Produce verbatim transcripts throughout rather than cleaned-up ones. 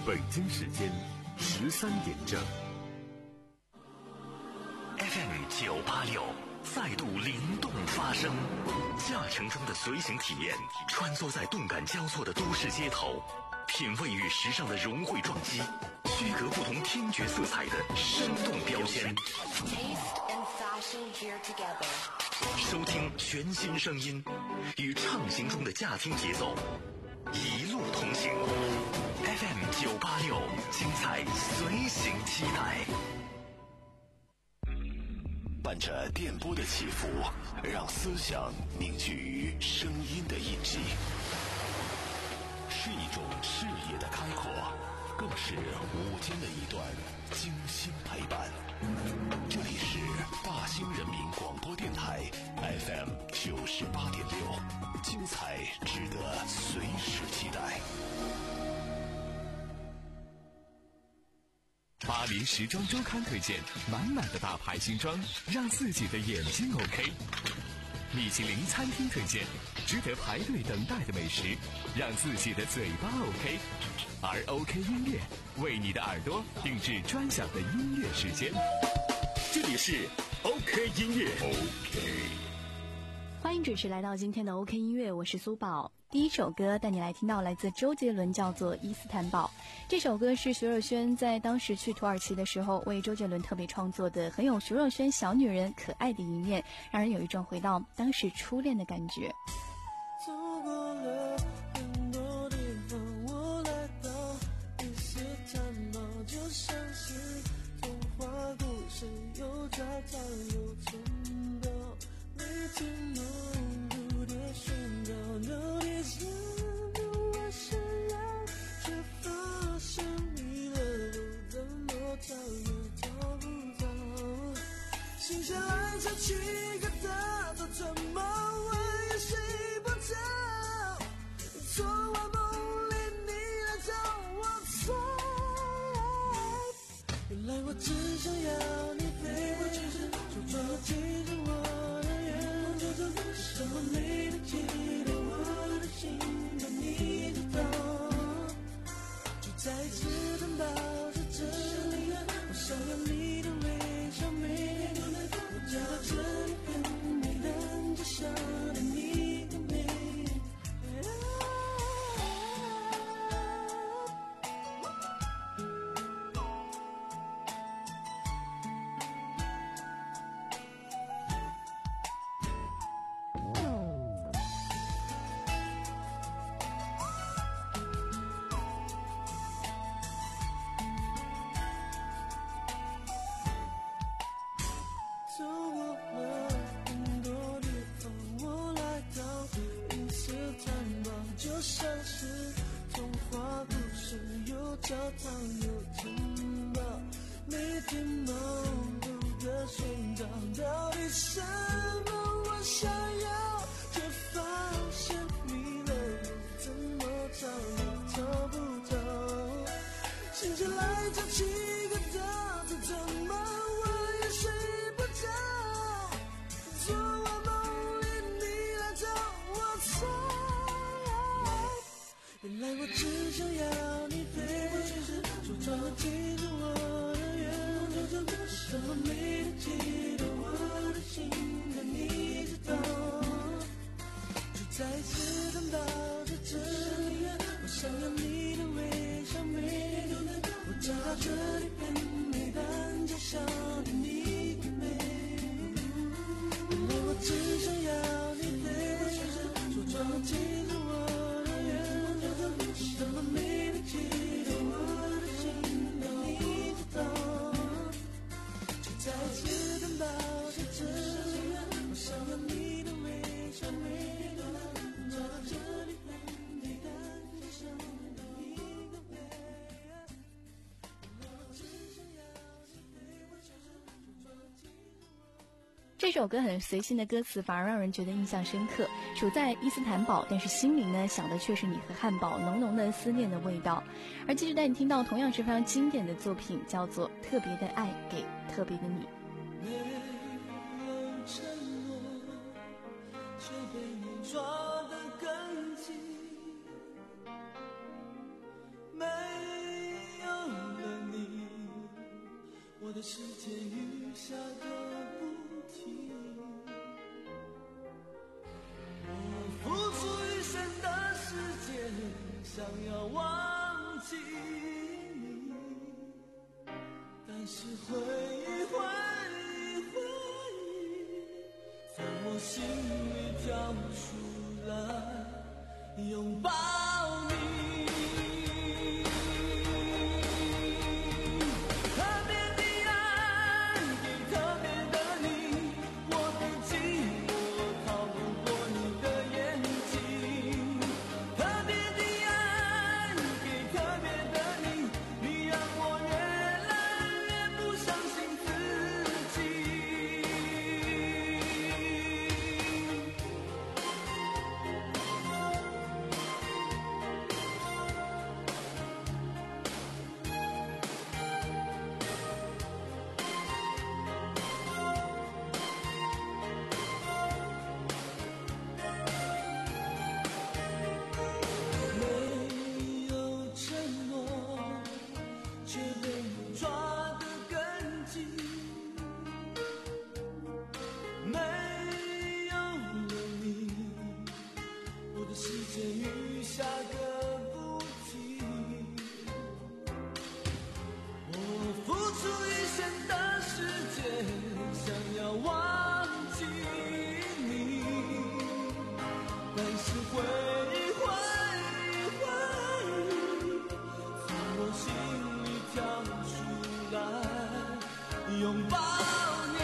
北京时间十三点整。 F M 九八六再度灵动发声，驾乘中的随行体验，穿梭在动感交错的都市街头，品味与时尚的融汇撞击，区隔不同听觉色彩的生动标签。收听全新声音，与畅行中的驾听节奏，一路同行。F M 九八六，精彩随行期待。伴着电波的起伏，让思想凝聚于声音的印记，是一种视野的开阔，更是午间的一段精心陪伴。这里是大兴人民广播电台 F M 九十八点六，精彩值得随时期待。 巴黎时装周刊推荐满满的大牌新装，让自己的眼睛 OK。米其林餐厅推荐值得排队等待的美食，让自己的嘴巴 OK。而 OK 音乐为你的耳朵定制专享的音乐时间。 这里是 OK 音乐 OK。 欢迎准时来到今天的 OK 音乐，我是苏宝。第一首歌带你来听到来自周杰伦，叫做《伊斯坦堡》。这首歌是徐若瑄在当时去土耳其的时候为周杰伦特别创作的，很有徐若瑄小女人可爱的一面，让人有一种回到当时初恋的感觉。 走过了很多地方，我来到伊斯坦堡，就像是童话故事，有教堂有城堡，每天梦蝴蝶寻找到底什么我想要，却发现迷了路，怎么找也找不到，心血来潮去个大头，怎么问也睡不着，昨晚梦里你来找我猜，原来我只想要你陪我全身，就装记着我的眼，就这个什么没得记得我的心，让你知道，就再次等到在这里，我想要你的微笑，每天都能我找到这里很美的至少的你的美。走过了很多地方，我来到伊斯坦堡，就像是童话故事，有教堂有城堡，每天忙碌的寻找到底什么我想要，却发现迷了路，怎么找也找不到，心血来潮起个大头，怎么我也睡不着，昨晚梦里你来找我猜，原来我只想要你陪我全身，说着记住我的愿，就这个什么没得记得我的心，让你知道，就再次等到在这里，我想要你的微笑，每天都能我找到这里很美但至少的你的美，原来我只想要你陪我全身，说装记住我的愿，就这个什么没得记得我的心，让你知道，就再次等到在这里，我想要你的微笑，每天都能找到这里很美但至少的你的美，原来我只想要你陪我全身，说装记住我的。 这首歌很随性的歌词反而让人觉得印象深刻，处在伊斯坦堡，但是心里呢想的却是你和汉堡，浓浓的思念的味道。而继续带你听到同样是非常经典的作品，叫做《特别的爱给特别的你》。 没有承诺，却被你抓得更紧，没的世界雨下个不停，我付出一生的时间，想要忘记你，但是回忆回忆回忆在我心里跳出来拥抱你。拥抱你，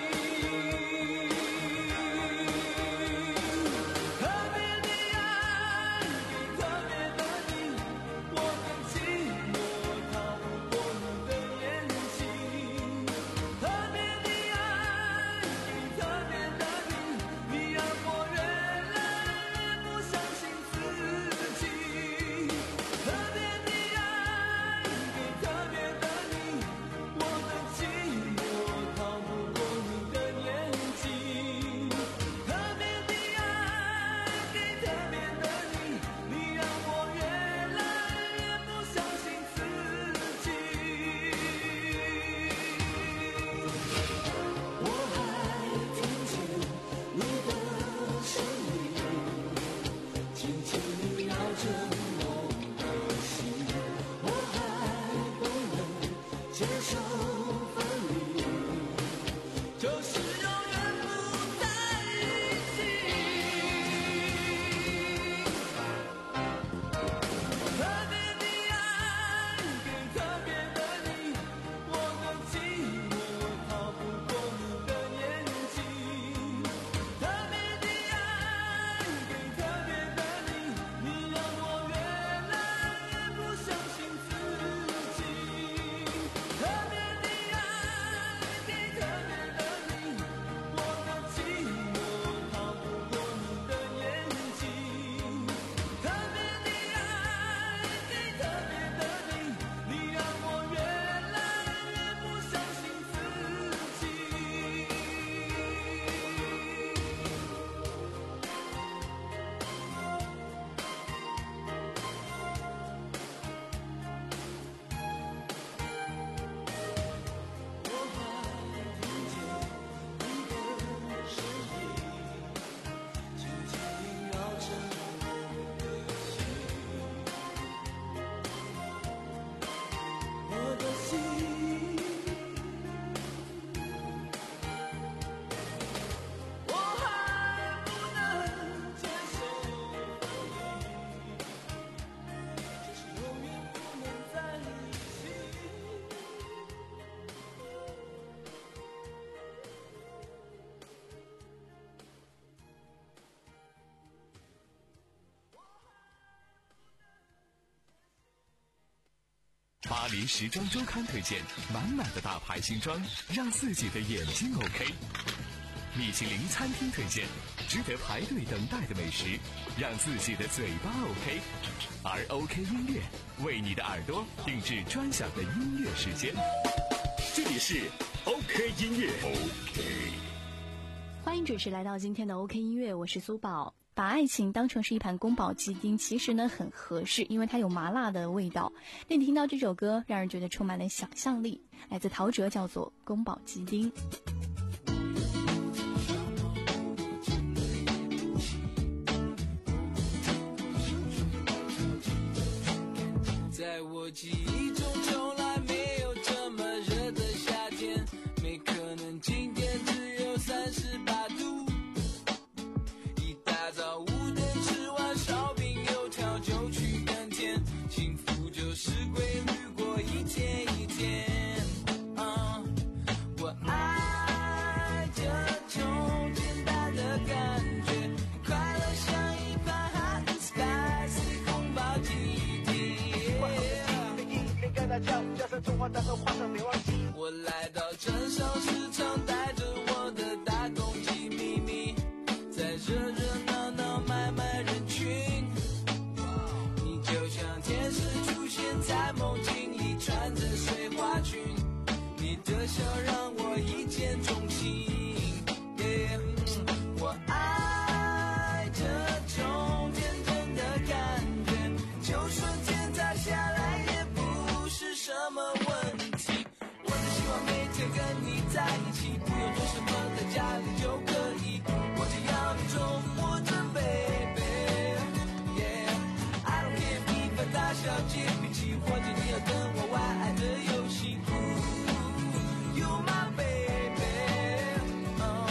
特别的爱给特别的你，我的寂寞逃不过你的眼睛。特别的爱给特别的你，你让我越来越不相信自己。特别的爱给特别的你，我的寂寞逃不过你的眼睛。特别的爱给特别的你，你让我越来越不相信自己。我还听见你的声音，轻轻地绕着我的心，我还不能接受分离，就是永远不在一起。特别的爱给特别的你，我的寂寞逃不过你的眼睛。特别的爱给特别的你，你让我越来越不相信自己。特别的爱给特别的你，我的寂寞逃不过你的眼睛。特别的爱给特别的你，你让我越来越不相信自己。我还听见你的声音，轻轻萦绕着我的心，我的心，我还不能接受分离，就是永远不能在一起。 巴黎时装周刊推荐满满的大牌新装，让自己的眼睛 OK。米其林餐厅推荐值得排队等待的美食，让自己的嘴巴 OK。而 OK 音乐为你的耳朵定制专享的音乐时间。 这里是 OK 音乐 OK。 欢迎准时来到今天的 OK 音乐，我是苏宝。 把爱情当成是一盘宫保鸡丁，其实呢很合适，因为它有麻辣的味道。那你听到这首歌，让人觉得充满了想象力，来自陶喆，叫做《宫保鸡丁》。 在我记忆中从来没有这么热的夏天，没可能今天只有三十八度。一大早五点吃完烧饼油条就去耕田，幸福就是规律过一天一天。啊、我爱这种简单的感觉，快乐像一盘 hot spicy 宫保鸡丁。加上中华大豆花生没忘记。我来到镇上市场，带着我的大公鸡秘密，在热热闹闹买卖人群。你就像天使出现在梦境里，穿着碎花裙，你的笑让我一见钟情。Yeah, 我爱这种天真的感觉，就算天塌下来也不是什么问题。我只希望每天跟你在一起，不用做什么，在家里就可以。我只要你宠我的 baby。 Yeah, I don't care 你犯大小姐脾气，或者你要跟我玩爱的游戏。You my baby。 Oh,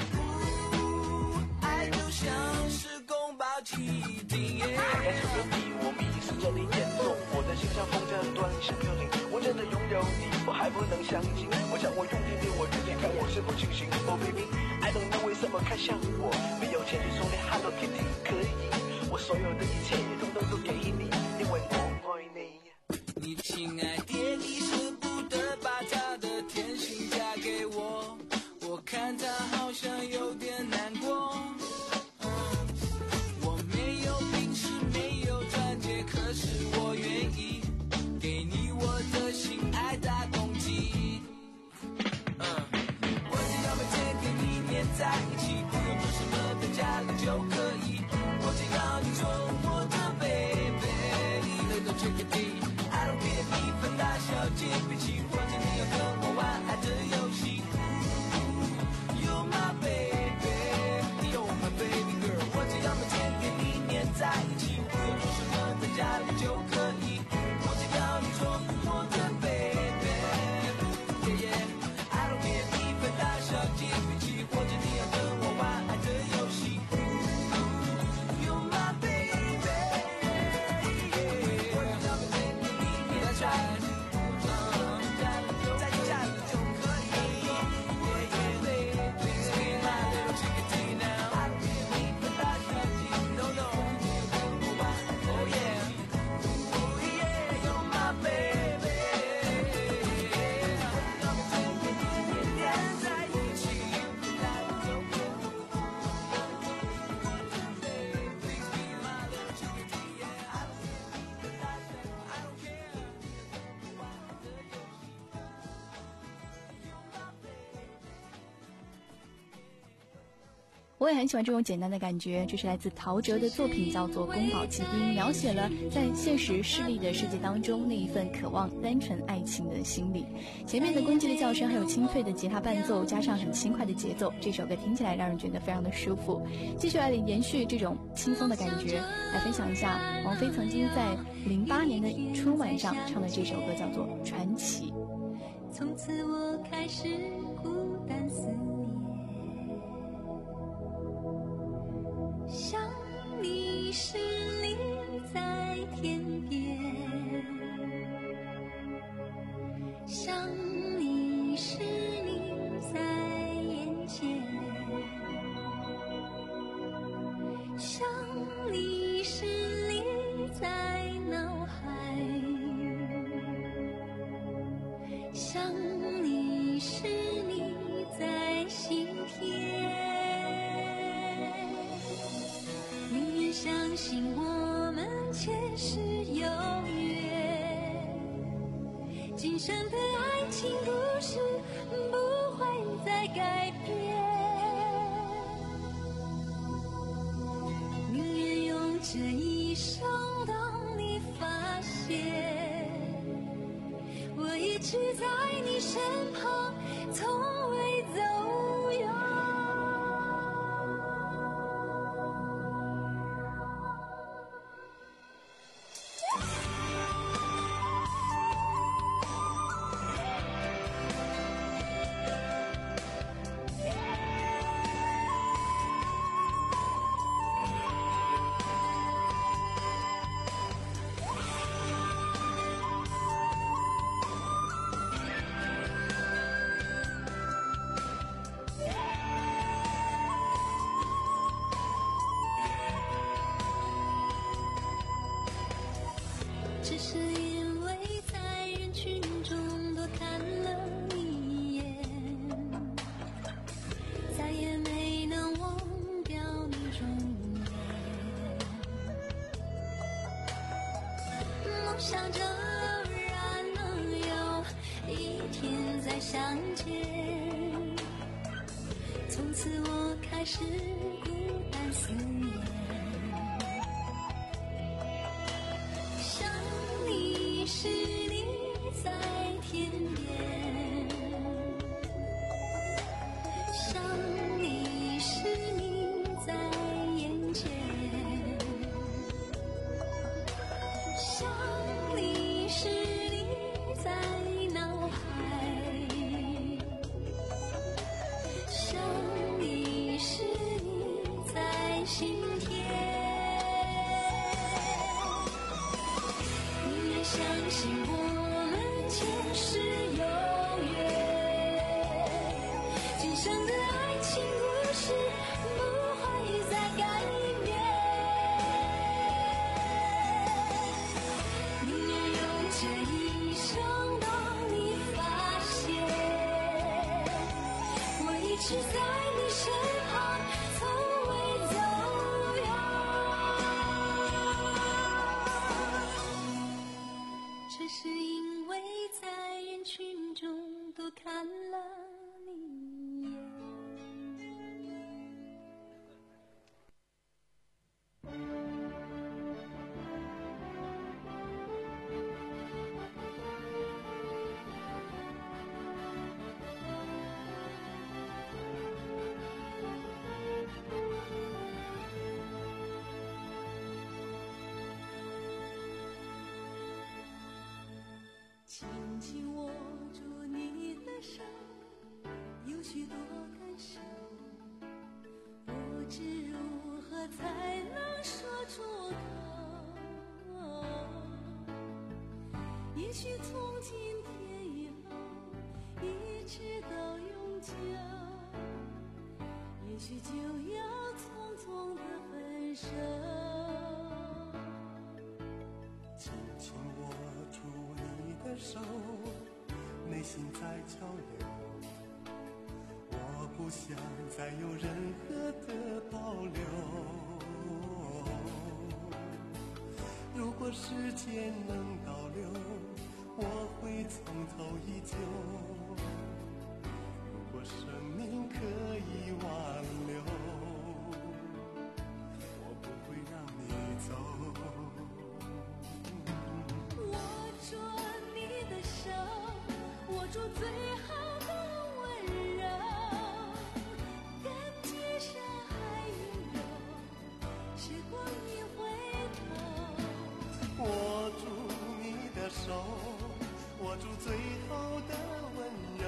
爱就像是宫保鸡丁。 开始有你，我迷失在你眼中，我的心像风筝断线飘零。我真的拥有你，我还不能相信。我想我用力对我自己看，我是不清醒。Oh baby, I don't know 为什么看向我，没有钱就说你 Hello Kitty 可以，我所有的一切统统都给你，因为我爱你。 你亲爱爹地舍不得把他的天性嫁给我，我看他好像有点难过。嗯，我没有平时没有钻戒，可是我愿意给你我的心爱大公鸡。嗯，我只要每天跟你黏在一起，不用做什么，在家里就可以。我只要你宠我的 baby。Little chickadee，I don't care 你犯大小姐脾气，或者你要跟我玩爱的游戏。You're my baby， You're my baby girl。我只要每天跟你黏在一起，不用做什么，在家里就可以。我只要你宠我的 baby。Yeah yeah，I don't care 你犯大小姐脾气，或者你要跟我玩爱的游戏。You're my baby。我只要每天跟你黏在一起。在家里就可以。Yeah yeah， Please be my little chickadee now。I don't care 你犯大小姐 ，No no， 你要跟我玩 ，Oh yeah，Oh yeah，You're my baby。我只要每天跟你黏在一起，在就可以。Please be my little chickadee，Yeah，I don't care 你犯大小姐 ，I don't care，你要跟我玩的游戏。 我也很喜欢这种简单的感觉，这是来自陶喆的作品，叫做《宫保鸡丁》，描写了在现实势利的世界当中那一份渴望单纯爱情的心理。前面的公鸡的叫声，还有清脆的吉他伴奏，加上很轻快的节奏，这首歌听起来让人觉得非常的舒服。继续来延续这种轻松的感觉，来分享一下王菲曾经在零八年的春晚上唱的这首歌，叫做《传奇》。 从此我开始孤单思念，想你时立在天边，想你时你在眼前，想你时立在脑海，想你时你在心田。宁愿相信我们前世有缘，今生的爱情故事不会再改变。 这一生，当你发现我一直在你身旁，从未走远。只是因为在人群中多看了一眼，再也没能忘掉你容颜。梦想着偶然能有一天再相见，从此我开始孤单思念。是你在天边，想你是你在眼前，想你是你在脑海，想你是你在心田。相信我们前世有缘，今生的爱情故事不会再改变。宁愿用这一生，当你发现我一直在你身旁，从未走远。只是因为在人群中多看了你一眼。 轻轻握住你的手，有许多感受，不知如何才能说出口。也许从今天以后，一直到永久，也许就要匆匆的分手。 轻轻握住你的手，内心在交流，我不想再有任何的保留。如果时间能倒流，我会从头依旧。如果生命可以挽留，我不会让你走。 握住你的手，握住最好的温柔，感觉山海拥有，时光一回头。 握住你的手，握住最后的温柔，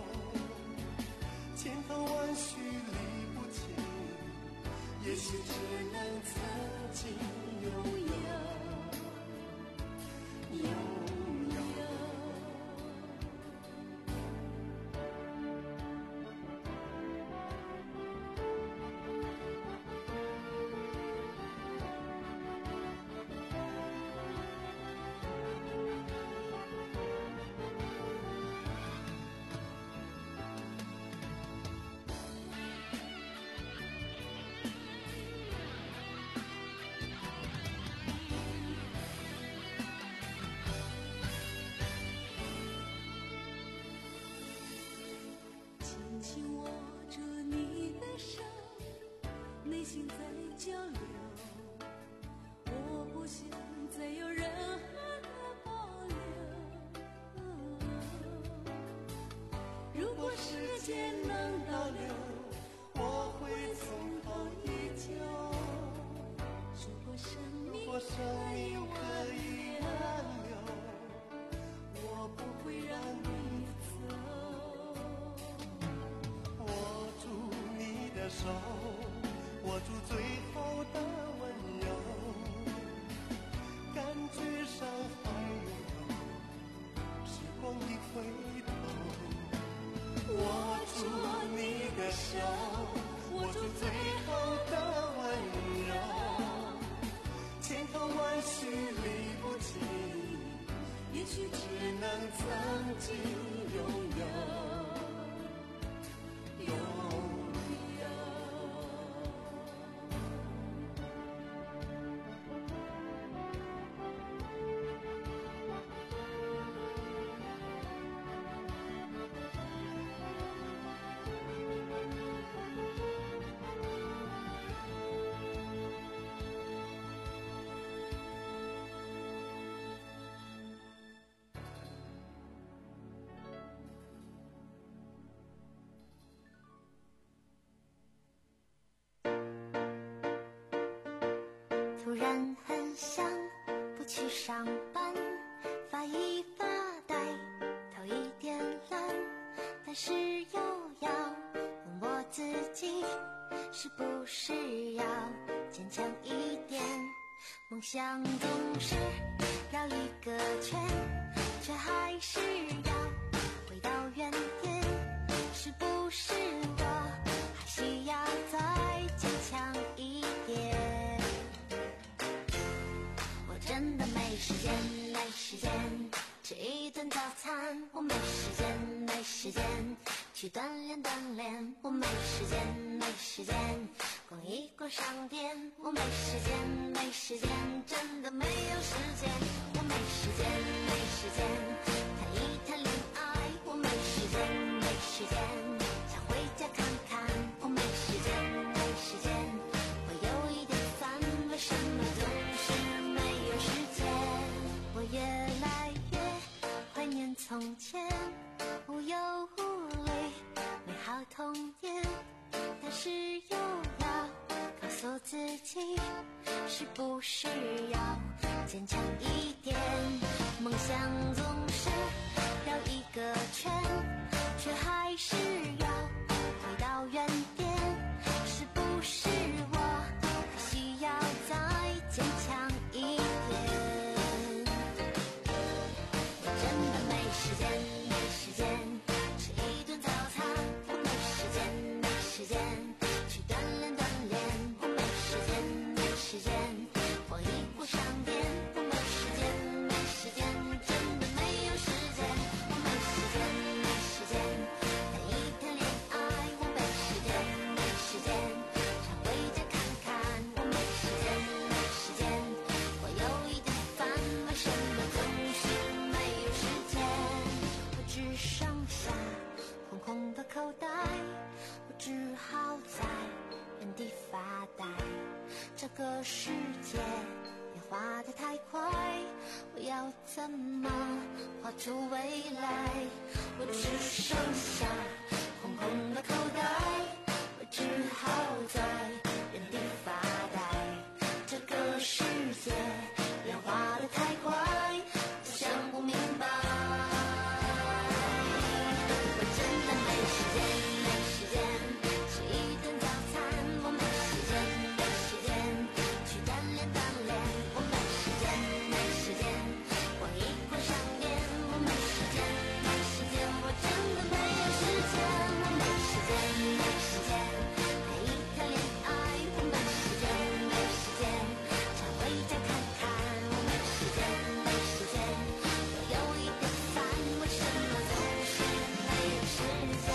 千头万绪理不清，也许只能曾经拥有。拥有。轻轻握住你的手，内心在交流， 握住最后的温柔，感觉上还拥有时光一回头，握住你的手，握住最后的温柔，千头万绪理不尽，也许只能曾经拥有，拥有。 突然很想不去上班，发一发呆，头一点蓝，但是又要问我自己，是不是要坚强一点？梦想总是绕一个圈，却还是要回到原点，是不是我还需要再坚强一点？真的没时间，没时间吃一顿早餐，我没时间，没时间去锻炼锻炼，我没时间，没时间逛一逛商店，我没时间，没时间真的没有时间，我没时间，没时间谈一谈恋爱，我没时间，没时间想回家看看，我没时间，没时间我有一点烦，为什么总是没有时间？我越来越怀念从前，无忧无虑美好童年，但是又要告诉自己，是不是要坚强一点？梦想总是绕一个圈，却还是要回到原点，是不是我还需要再坚强一点？我真的没时间，没时间吃一顿早餐，我没时间，没时间去锻炼锻炼，我没时间，没时间逛一逛商店，我没时间，没时间真的没有时间，我没时间，没时间谈一谈恋爱，我没时间，没时间想回家看看，我没时间，没时间我有一点烦，为什么总是没有时间？我只剩下空空的口袋，我只好在原地发呆，这个世界变化得太快，我要怎么画出未来？我只剩下空空的口袋，我只好在原地发呆，这个世界变化得太快，我想不明白。我真的没时间，没时间吃一顿早餐，我没时间，没时间去锻炼锻炼，我没时间，没时间逛一逛商店，我没时间，没时间我真的没有时间，我没时间，没时间谈一谈恋爱，我没时间，没时间想回家看看，我没时间，没时间我有一点烦，为什么总是没有时间？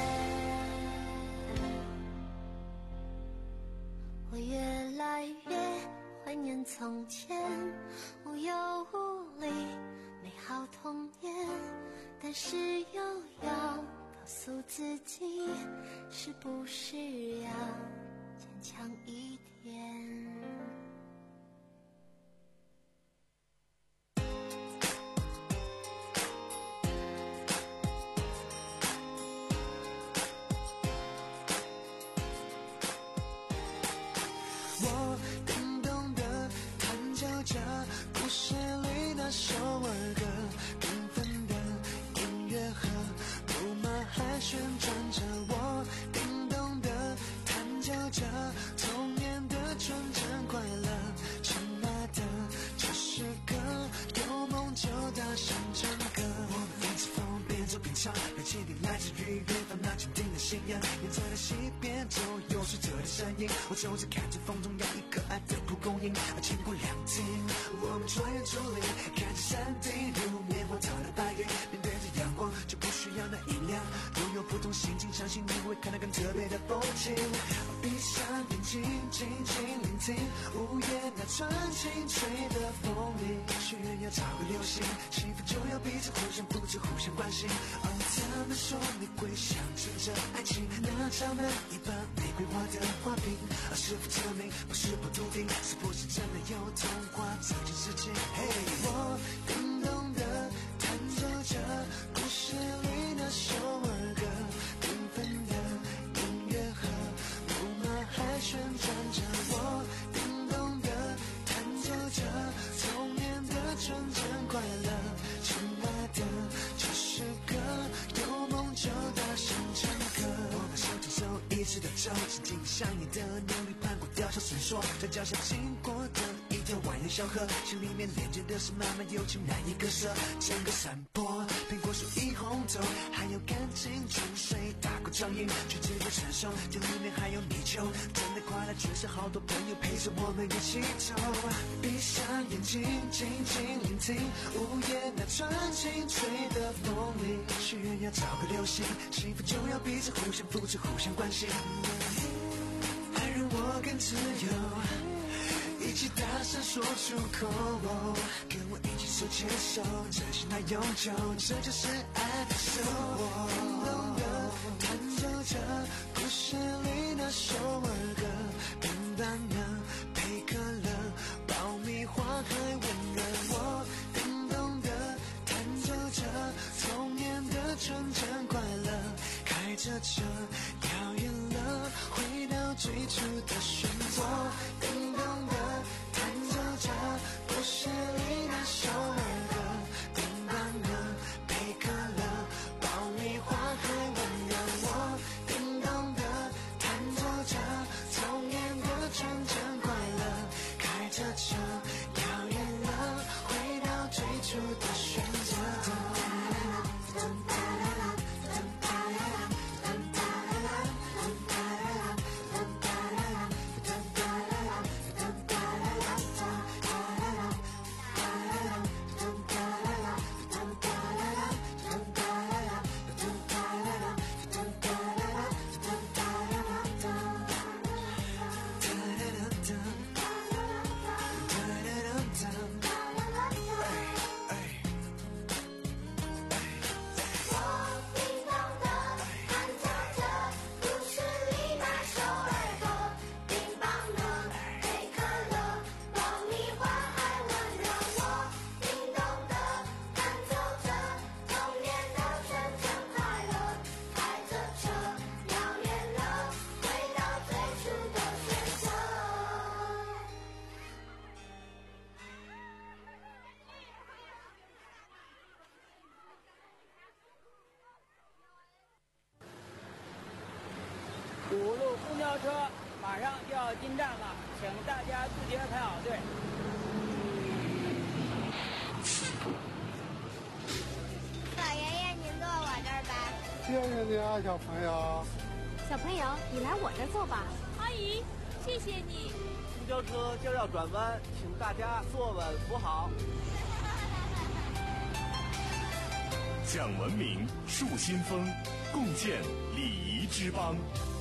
我越来越怀念从前，无忧无虑美好童年，但是又要告诉自己，是不是要坚强一点？ 我更懂得弹奏着故事里那首儿歌，缤纷的音乐和布马还旋转着，我更懂得弹奏着童年唱，那坚定来自于远方那坚定的信仰。沿着那西边走，有水者的身影，我走着看着风中央一个爱的蒲公英，千古两听。我们穿越竹林，看着山顶如棉花糖的白云，面对着阳光就不需要那音量，拥有不同心情，相信你会看到更特别的风景。闭上眼睛，静静聆听午夜那纯净吹的风铃，许愿要找个流星，幸福就要彼此互相扶持，互相关心。而他们说玫瑰象征着爱情，那长满一把玫瑰花的花瓶，而是否证明不是不笃定，是不是真的有童话这件事情？嘿，我叮咚的弹奏着故事里那首儿歌，缤纷的音乐盒，木马还旋转着，我叮咚的弹奏着童年的纯真快乐。亲爱的，这首歌有梦就大声唱歌。我们手牵手一直到走，紧紧像你的牛里盘过吊桥绳索，在脚下经过的一条蜿蜒小河，心里面连接的是满满友情难以割舍。整个山坡，苹果树一红透，还有干净泉水打过脚印，却只有承受，这里面还有泥鳅，真的快乐全是好多朋友陪着我们一起走。闭上眼睛，静静聆听午夜那纯净吹的风铃，许愿要找个流星，幸福就要彼此互相扶持，互相关心。爱让我更自由，一起大声说出口，跟我一起手牵手，真心爱永久，这就是爱的生活。叮咚的弹奏着故事里那首儿歌，冰棒呢，配可乐，爆米花还温热。我叮咚的弹奏着童年的纯真快乐，开着车遥远了，回到最初的选择。叮咚的弹奏着故事里那首儿歌，冰棒呢，配可乐，爆米花还温热。我叮咚的弹奏着童年的纯真快乐，开着车遥远了，回到最初的选择。 五路公交车马上就要进站了，请大家自觉排好队。 老爷爷，您坐我这儿吧。 谢谢你啊，小朋友。 小朋友，你来我这儿坐吧。 阿姨，谢谢你。 公交车将要转弯，请大家坐稳扶好。 讲文明，树新风，共建礼仪之邦。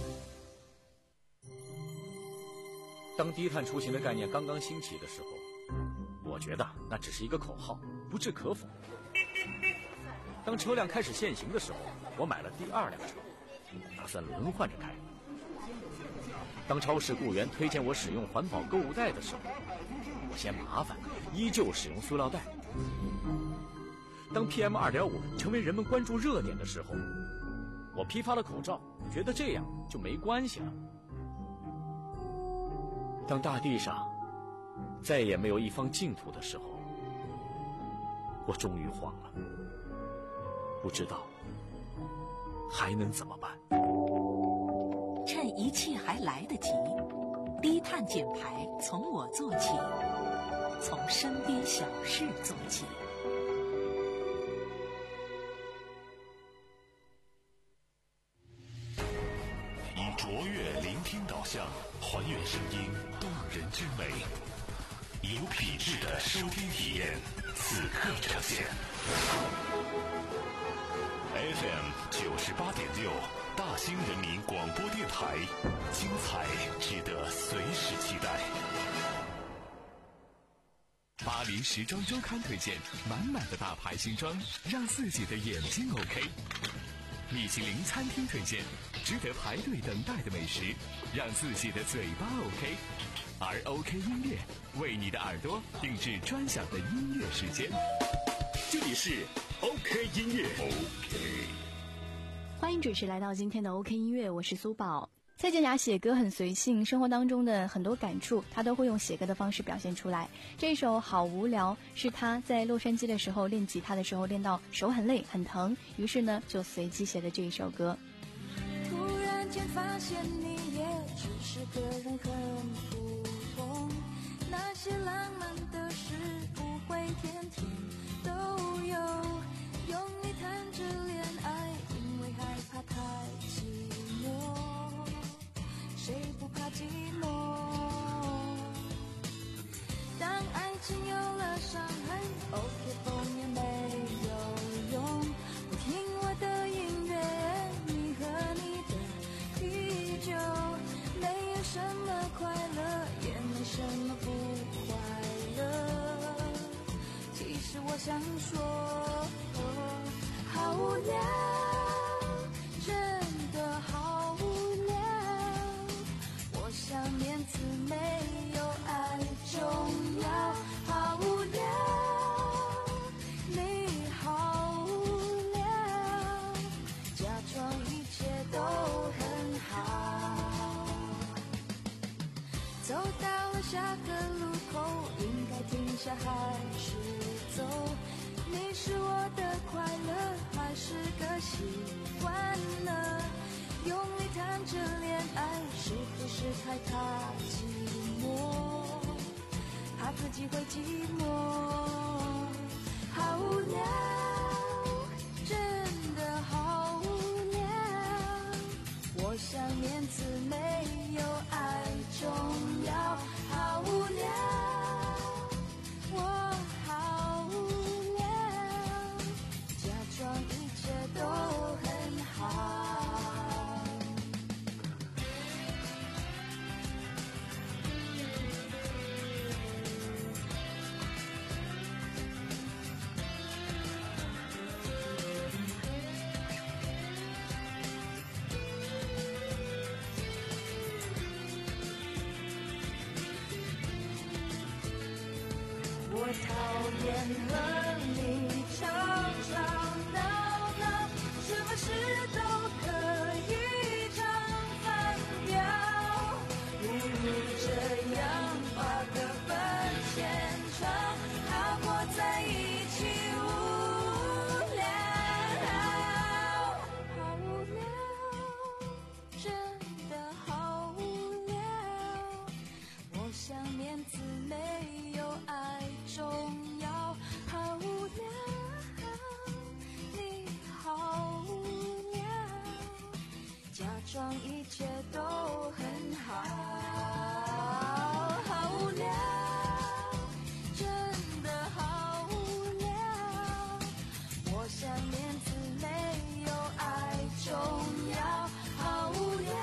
当低碳出行的概念刚刚兴起的时候，我觉得那只是一个口号，不置可否。当车辆开始限行的时候，我买了第二辆车，打算轮换着开。当超市雇员推荐我使用环保购物袋的时候，我嫌麻烦，依旧使用塑料袋。当 P M 二点五 成为人们关注热点的时候，我批发了口罩，觉得这样就没关系了。当大地上再也没有一方净土的时候，我终于慌了，不知道还能怎么办。 趁一切还来得及，低碳减排从我做起，从身边小事做起。 像，还原声音动人之美，有品质的收听体验，此刻呈现。F M 九十八点六，大兴人民广播电台，精彩值得随时期待。 巴黎时装周刊推荐满满的大牌新装，让自己的眼睛 OK。米其林餐厅推荐值得排队等待的美食，让自己的嘴巴 OK。而 OK 音乐为你的耳朵定制专享的音乐时间。 这里是 OK 音乐 OK。 欢迎准时来到今天的 OK 音乐，我是苏宝。蔡健雅写歌很随性，生活当中的很多感触她都会用写歌的方式表现出来。这首好无聊是她在洛杉矶的时候练吉他的时候练到手很累很疼，于是呢就随机写的这一首歌。 突然间发现你也只是个人很普通，那些浪漫的事不会天天都有，用力谈着恋爱，因为害怕太寂寞，谁不怕寂寞？当爱情有了伤痕 ，OK 风也没有用。不听我的音乐，你和你的啤酒，没有什么快乐，也没什么不快乐。其实我想说，好无聊，真的好无聊。我想念字没有爱重要，好无聊，你好无聊，假装一切都很好。走到了下个路口，应该停下还是走？你是我的快乐，还是个习惯呢？用力谈着恋爱，是不是太怕寂寞？怕自己会寂寞，好无聊，真的好无聊。我想念字没有爱重要，好无聊，我好无聊，假装一切都很好。我讨厌和你吵吵闹闹，什么事都可以唱反调，不如这样把歌本牵长，好过在一起无聊，好无聊，真的好无聊。我想念字没有爱重要，好无聊，你好无聊，假装一切都很好，好无聊，真的好无聊。我想念字没有爱重要，好无聊，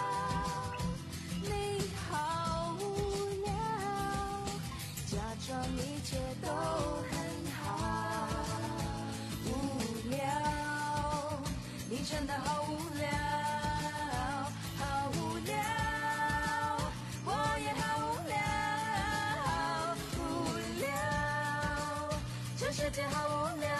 你好无聊，假装一切都很好，无聊，你真的好无聊，好无聊，我也好无聊，无聊，这世界好无聊。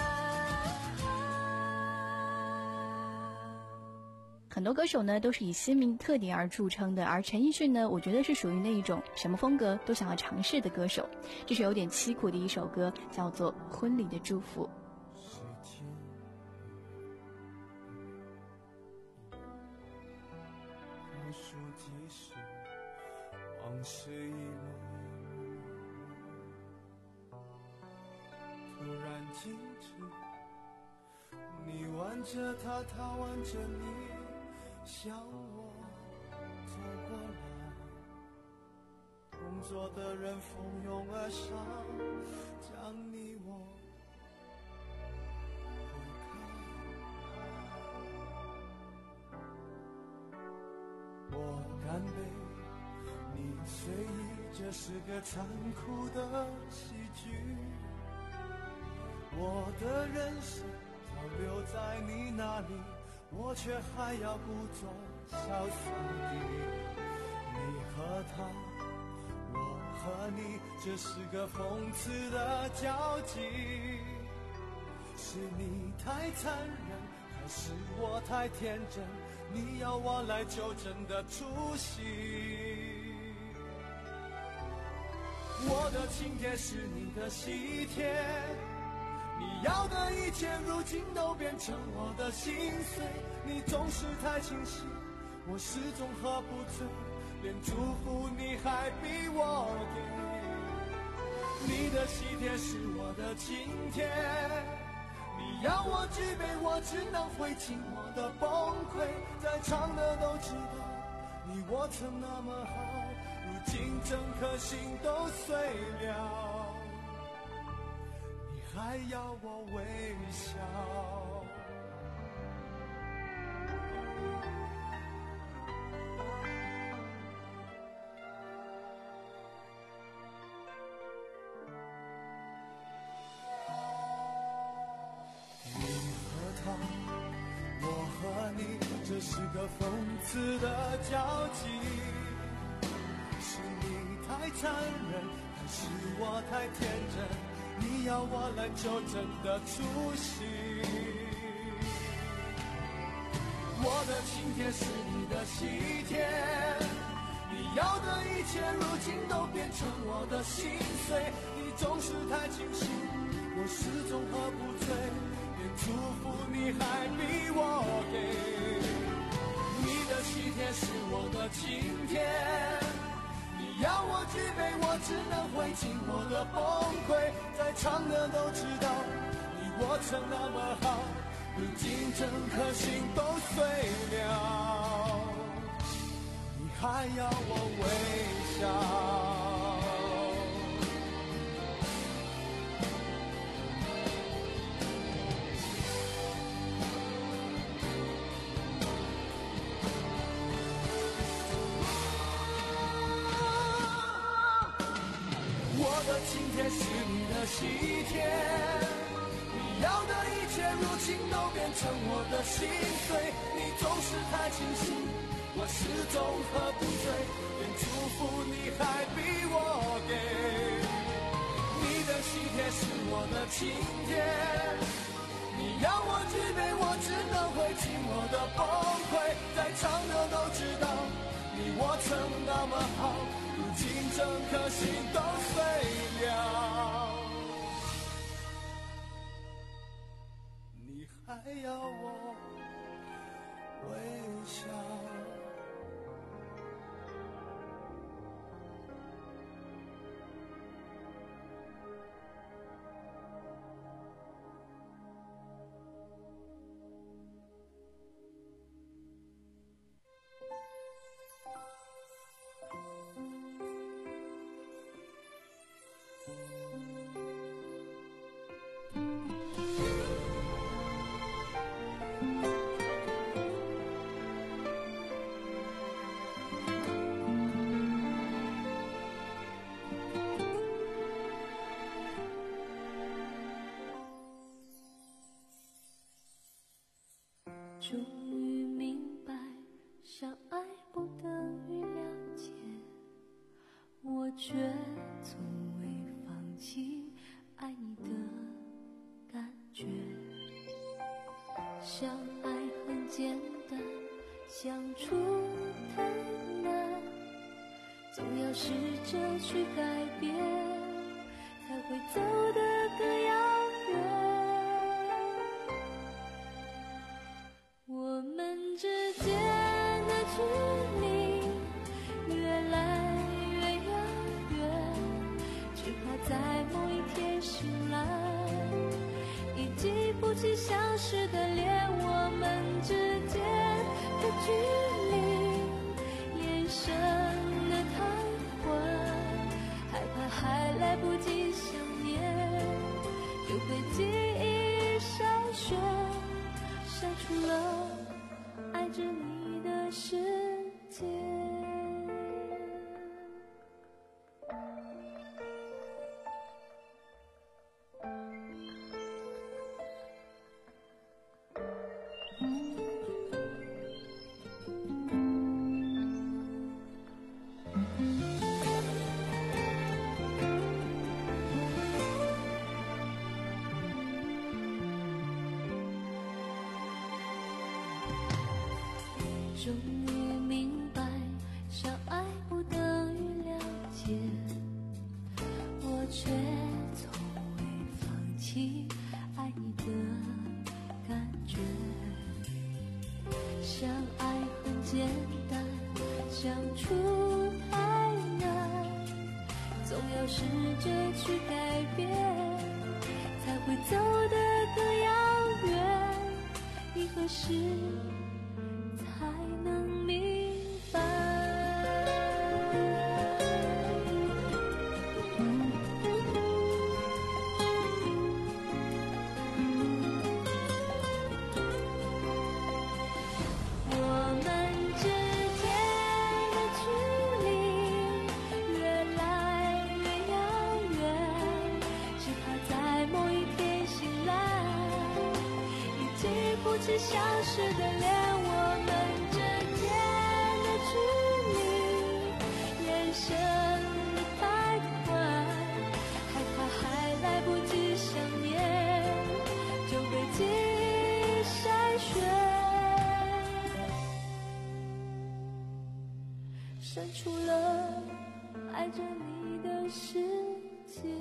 很多歌手呢都是以鲜明特点而著称的，而陈奕迅呢，我觉得是属于那一种什么风格都想要尝试的歌手。这是有点凄苦的一首歌，叫做《婚礼的祝福》。 无数即时往事一幕幕，突然静止，你挽着他，他挽着你，向我走过来。 作的人蜂拥而上，将你我我干杯，你随意，这是个残酷的喜剧。我的人生早留在你那里，我却还要故作潇洒地。你和他，我和你，这是个讽刺的交集。是你太残忍，还是我太天真？你要我来纠正的出息。我的请帖是你的喜帖，你要的一切如今都变成我的心碎。你总是太清晰，我始终喝不醉，连祝福你还逼我给。你的喜帖是我的请帖，你要我举杯，我只能会尽我的崩溃。在场的都知道，你我曾那么好，如今整颗心都碎了，你还要我微笑。这是个讽刺的交集，是你太残忍，还是我太天真？你要我来纠正的出息。我的请帖是你的喜帖，你要的一切如今都变成我的心碎。你总是太清醒，我始终喝不醉，连祝福你还逼我给。你的喜帖是我的请帖，你要我举杯，我只能会尽我的崩溃。在场的都知道，你我曾那么好，如今整颗心都碎了，你还要我微笑。我的请帖是你的喜帖，你要的一切如今都变成我的心碎。你总是太清醒，我始终喝不醉，连祝福你还逼我给。你的喜帖是我的请帖，你要我举杯，我只能会尽我的崩溃。在场的都知道，你我曾那么好，如今整颗心都碎了，你还要我微笑。 终于明白，相爱不等于了解，我却从未放弃爱你的感觉。相爱很简单，相处太难，总要试着去改变，才会走得更遥远。我们之间的距离越来越遥远，只怕在某一天醒来，已记不起相识的脸。我们之间的距离延伸得太宽， 怕还来不及想念，就被记忆筛选，删除了爱着你的时间。终于明白，相爱不等于了解，我却从未放弃爱你的感觉。相爱很简单，相处太难，总要试着去改变，才会走得更遥远。你何时才能明白？我们之间的距离越来越遥远，只怕在某一天醒来，已经不知消失的脸。我们之间的距离延伸得太快，害怕还来不及想念，就被记忆筛选，删除了爱着你的时间。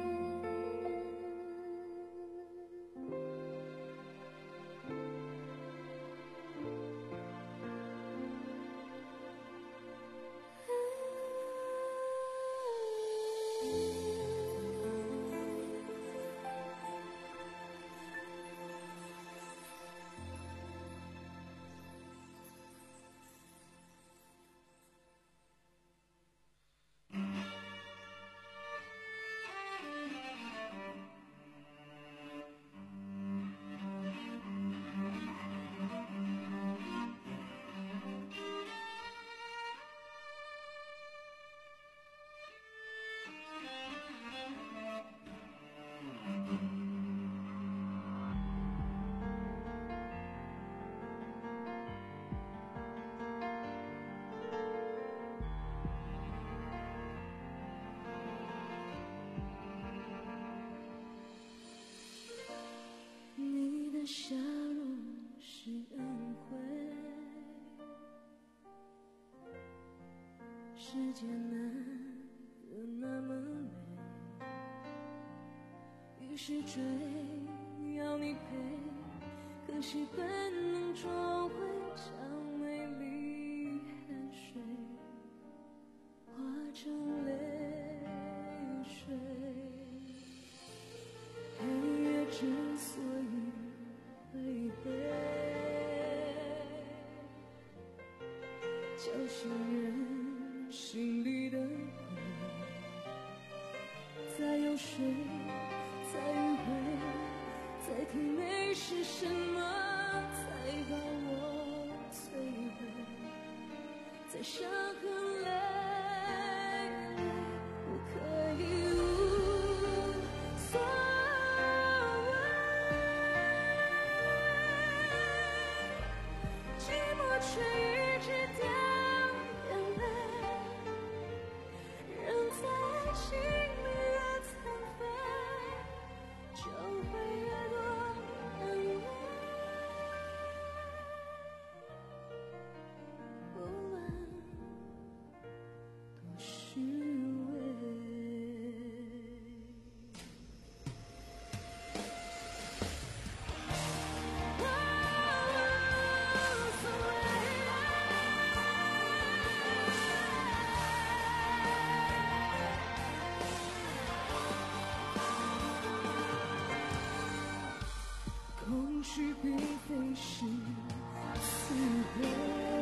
你的笑容是恩惠，世界难得那么美，于是追要你陪，可是本能终会将美丽汗水化成泪水。黑夜之所以会黑，叫醒人心里的鬼。再有谁，再迂回，再听美是什么，才把我摧毁，在伤痕累累，我可以无所谓。寂寞却一直掉眼泪，人在爱情里越残废，就会越多眼泪。不问多虚伪。空虚并非是刺猬，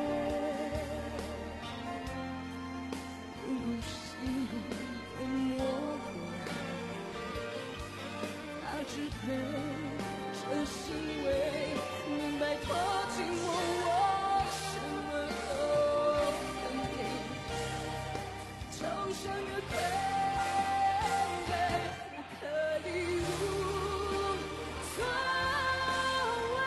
不够心的魔配，这是因为你拜托紧我，我什么都肯给，就像约会，我可以无所谓，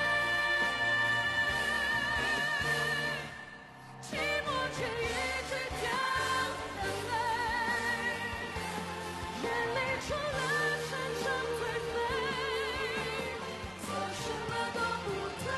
寂寞却一直掉眼泪，眼泪除了常常颓废，做什么都不对。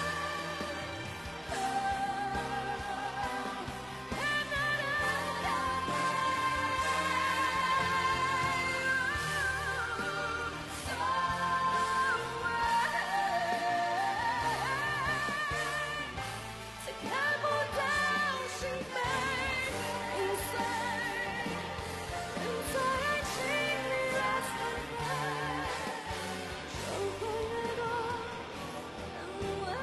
才看不到心扉心碎，人在爱情里越残废，就会越多安慰。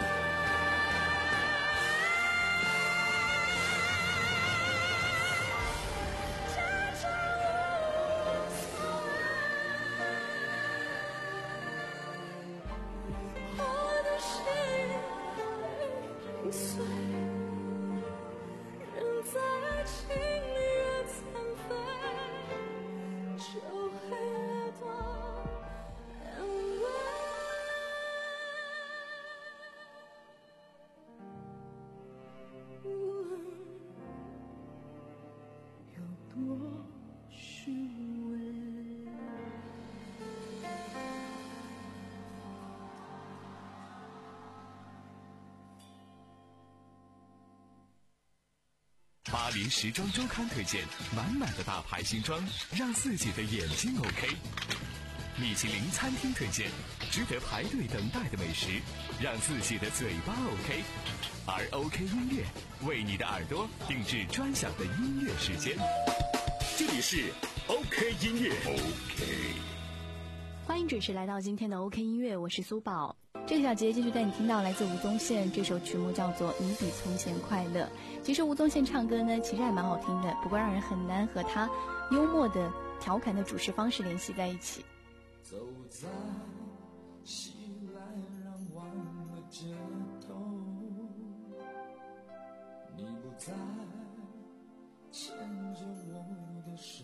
假装无所谓，我的心心碎，人在爱情里越残废，就会越多安慰。无论有多虚伪。 巴黎时装周刊推荐满满的大牌新装，让自己的眼睛 OK。米其林餐厅推荐值得排队等待的美食，让自己的嘴巴 OK。而 OK 音乐为你的耳朵定制专享的音乐时间。这里是 OK 音乐 OK。 欢迎准时来到今天的 OK 音乐，我是苏宝。这个小节继续带你听到来自吴宗宪，这首曲目叫做《你比从前快乐》。其实吴宗宪唱歌呢，其实还蛮好听的，不过让人很难和他幽默的、调侃的主持方式联系在一起。 走在熙来攘往的街头，你不再牵着我的手，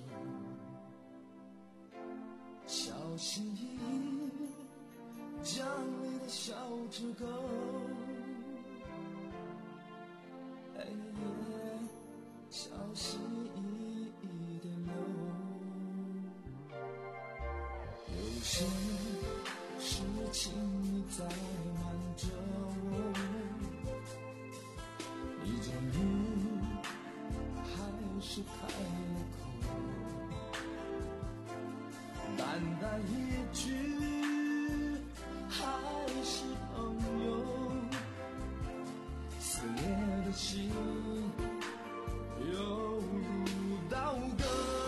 小心翼翼将你的小指勾，黑夜小心翼翼地流。有些事情你在瞒着我，你终于还是开了口，淡淡一句还是朋友，撕裂的心犹如刀割，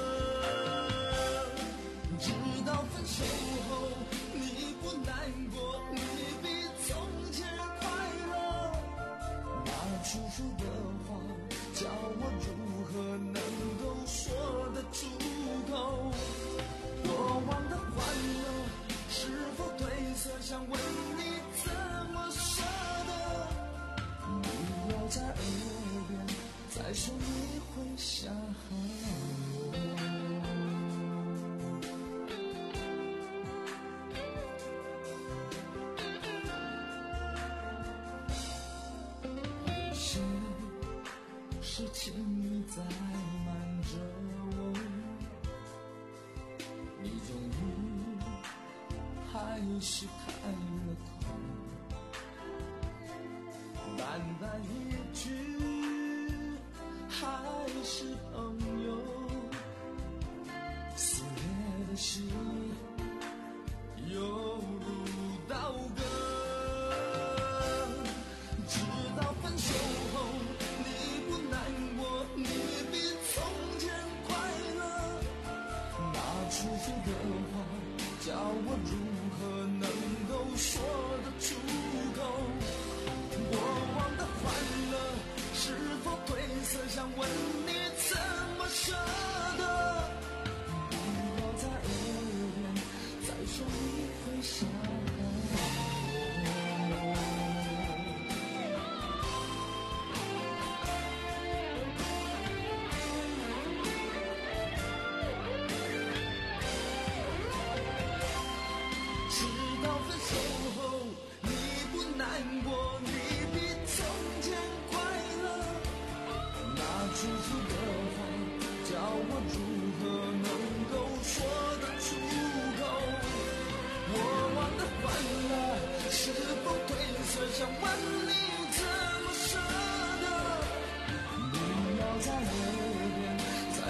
直到分手后你不难过，你比从前快乐，那楚楚的话叫我如何能够说得出口，过往的欢乐是否褪色，想问你怎么舍得，你要在耳边再说你会想我。有些事情你在瞒着我，你终于还是开了口，淡淡一句还是朋友，撕裂的心犹如刀割，直到分手后你不难过，你比从前快乐，那楚楚的话叫我如何能够说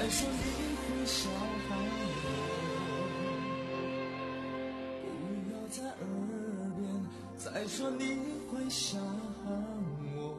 再说你会小喊我，不要在耳边再说你会小喊我。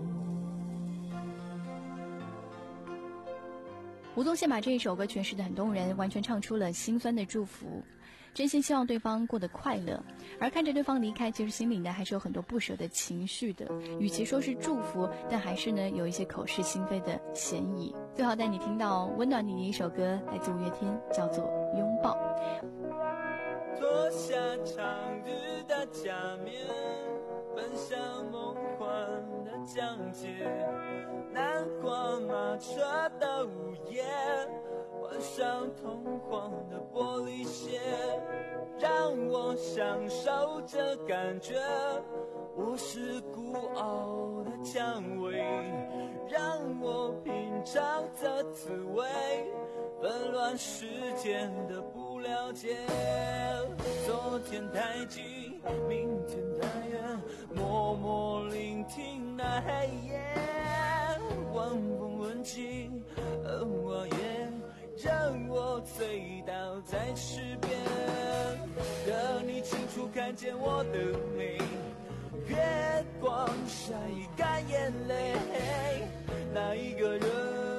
吴宗宪把这一首歌诠释得很动人，完全唱出了心酸的祝福，真心希望对方过得快乐，而看着对方离开，其实心里呢还是有很多不舍的情绪的。与其说是祝福，但还是呢有一些口是心非的嫌疑。最后带你听到温暖你的一首歌，来自五月天，叫做《拥抱》。 脱下长日的假面，奔向梦幻的疆界，南瓜马车的午夜，换上通黄的玻璃鞋，让我享受这感觉，我是孤傲的蔷薇，让我品尝这滋味，纷乱世间的不了解，昨天太近，明天太远，默默聆听那黑夜，晚风吻尽而我也让我醉倒在池边，让你清楚看见我的美，月光晒干眼泪，那一个人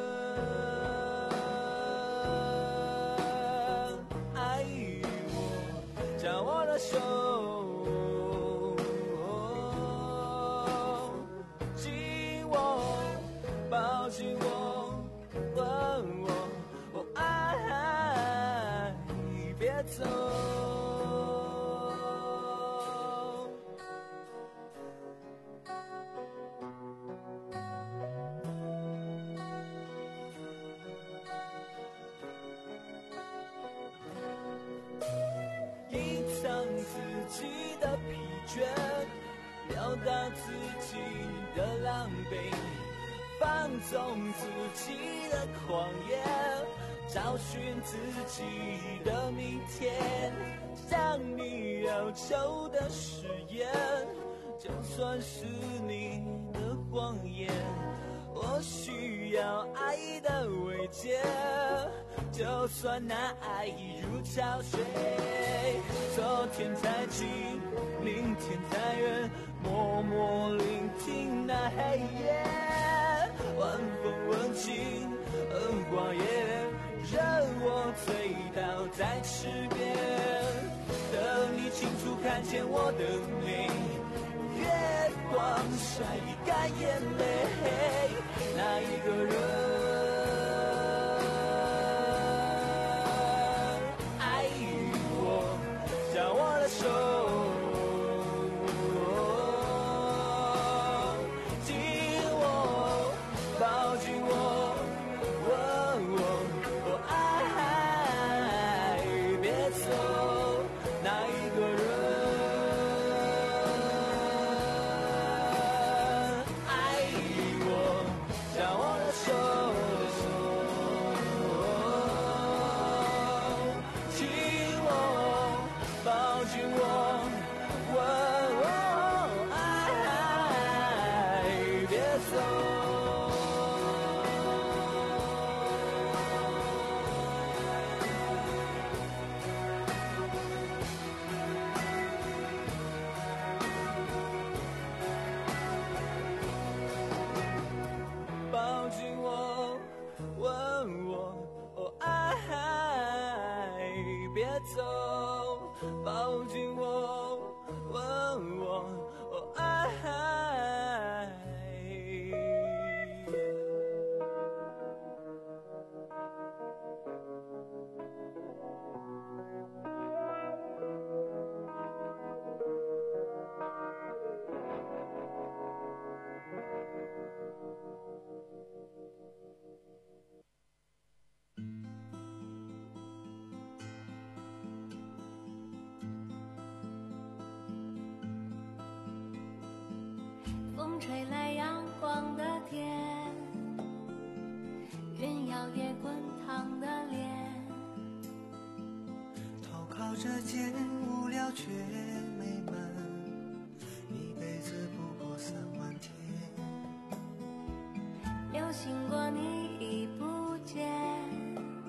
爱我，将我的手紧握，抱紧我，吻我，哦爱，别走。隐藏自己的疲倦，表达自己的狼狈，放纵自己的狂野，找寻自己的明天，向你要求的誓言，就算是你的谎言，我需要爱的慰藉，就算那爱已如潮水，昨天太近，明天太远，默默聆听那黑夜，晚风吻尽而花叶，让我醉倒在池边，等你清楚看见我的美，月光晒干眼泪，那一个人爱我，将我的手紧握，抱紧我，吻我，哦爱，别走，那一个人抱紧我，吻我，哦爱，别走，抱紧我，吻我，哦爱。 风吹来阳光的天，云摇曳滚烫的脸， 投靠这间无聊却美满，一辈子不过三万天。 流星过你已不见，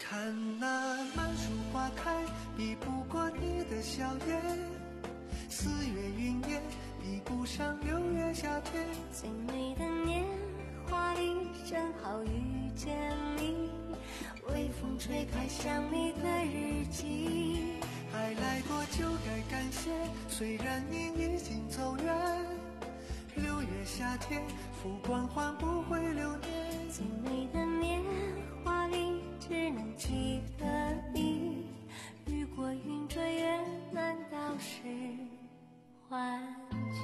看那满树花开，比不过你的笑颜。四月云烟，比不上六月夏天。 最美的年华里，正好遇见你。微风吹开想你的日记。 爱来过就该感谢，虽然你已经走远。六月夏天，浮光换不回流年。 最美的年华里，只能记得你。雨过云追月，难道是幻觉？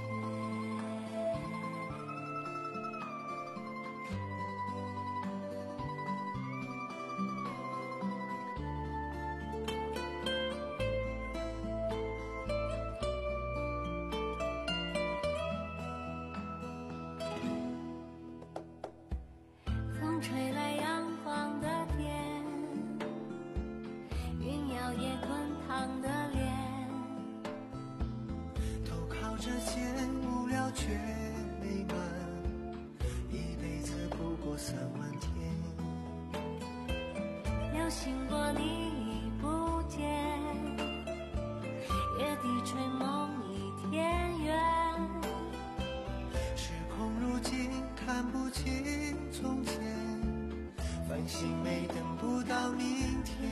风吹来阳光的天，云摇曳滚烫的脸， 头靠着肩，无聊却美满，一辈子不过三万天。 流星过你已不见，月底吹梦已天远。 时空如今看不清从前，繁星没等不到明天。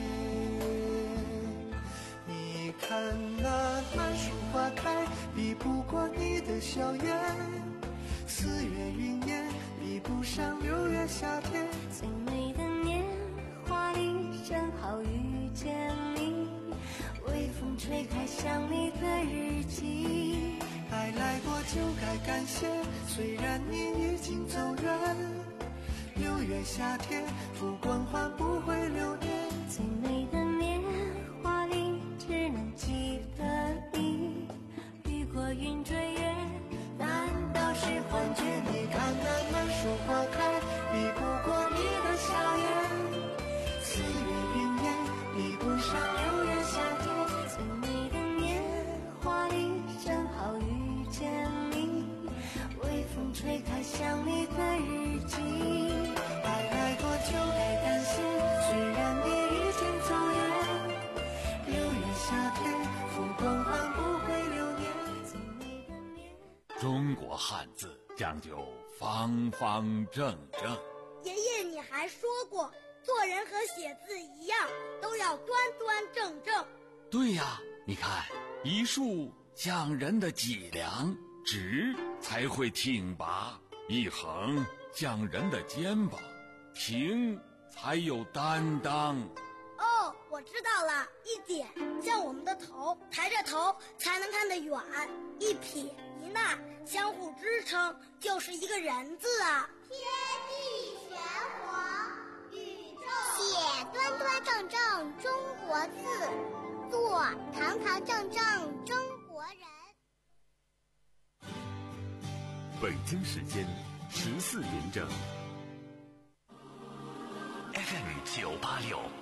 你看那满树花开，比不过你的笑颜。四月云烟，比不上六月夏天。 最美的年华里，正好遇见你。微风吹开想你的日记。 爱来过就该感谢，虽然你已经走远。六月夏天，浮光换不回流年。 最美的年华里，只能记得你。雨过云追月，难道是幻觉？ 你看那满树花开，比不过你的笑颜。四月云烟，比不上六月夏天。 最美的年华里，正好遇见你。微风吹开想你的日记。 爱来过就该感谢，虽然你已经走远。六月夏天，浮光换不回流年。 中国汉字讲究方方正正。 爷爷，你还说过，做人和写字一样，都要端端正正。 对呀，你看，一竖讲人的脊梁，直才会挺拔；一横讲人的肩膀，平才有担当。 哦，我知道了，一点像我们的头，抬着头才能看得远；一撇一捺相互支撑，就是一个人字啊。 天地玄黄，宇宙写端端正正中国字，做堂堂正正中国人。 北京时间十四点整。 F M 九八六